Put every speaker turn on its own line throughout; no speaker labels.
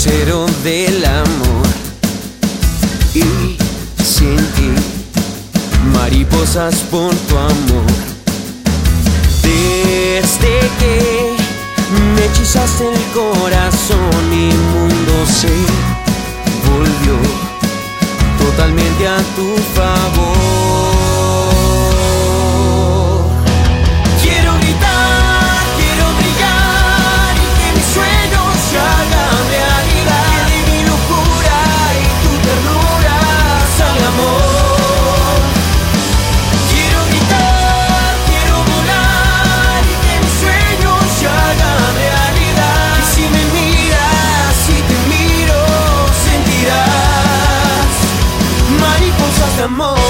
lucero del amor. Y sentí mariposas por tu amor. Desde que me hechizaste el corazón, mi mundo se volvió totalmente a tu favor. Quiero gritar, quiero brillar y que mis sueños se hagan realidad. Que de mi locura y tu ternura salga amor. Quiero gritar, quiero volar y que mis sueños se hagan realidad. Y si me miras, si te miro, sentirás mariposas de amor.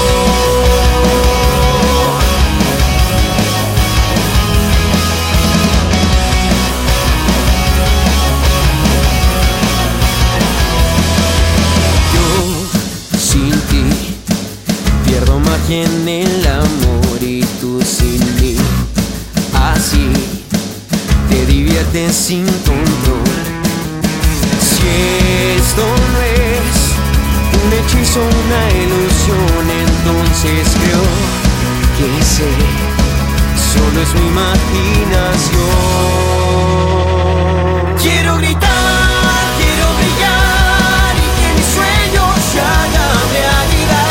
Pierdo magia en el amor y tú sin mí. Así te diviertes sin control. Si esto no es un hechizo, una ilusión, entonces creo que sé, solo es mi imaginación. Quiero gritar, quiero brillar y que mis sueños se hagan realidad.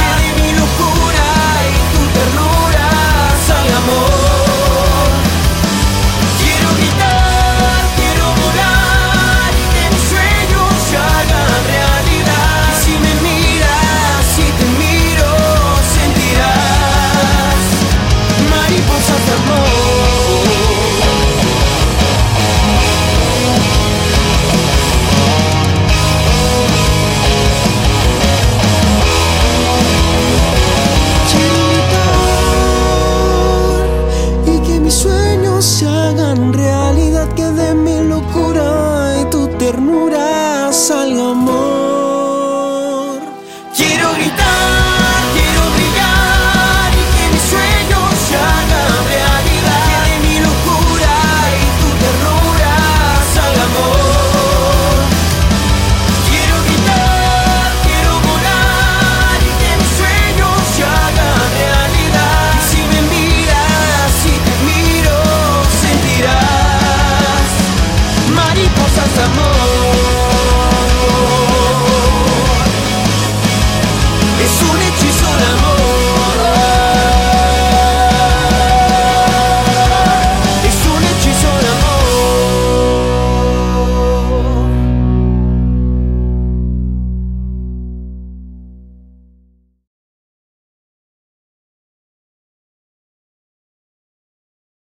Amor, quiero gritar, quiero volar y que mis sueños se hagan realidad. Y si me miras, si te miro, sentirás mariposas de amor. Se hagan realidad, que de mi locura y tu ternura salga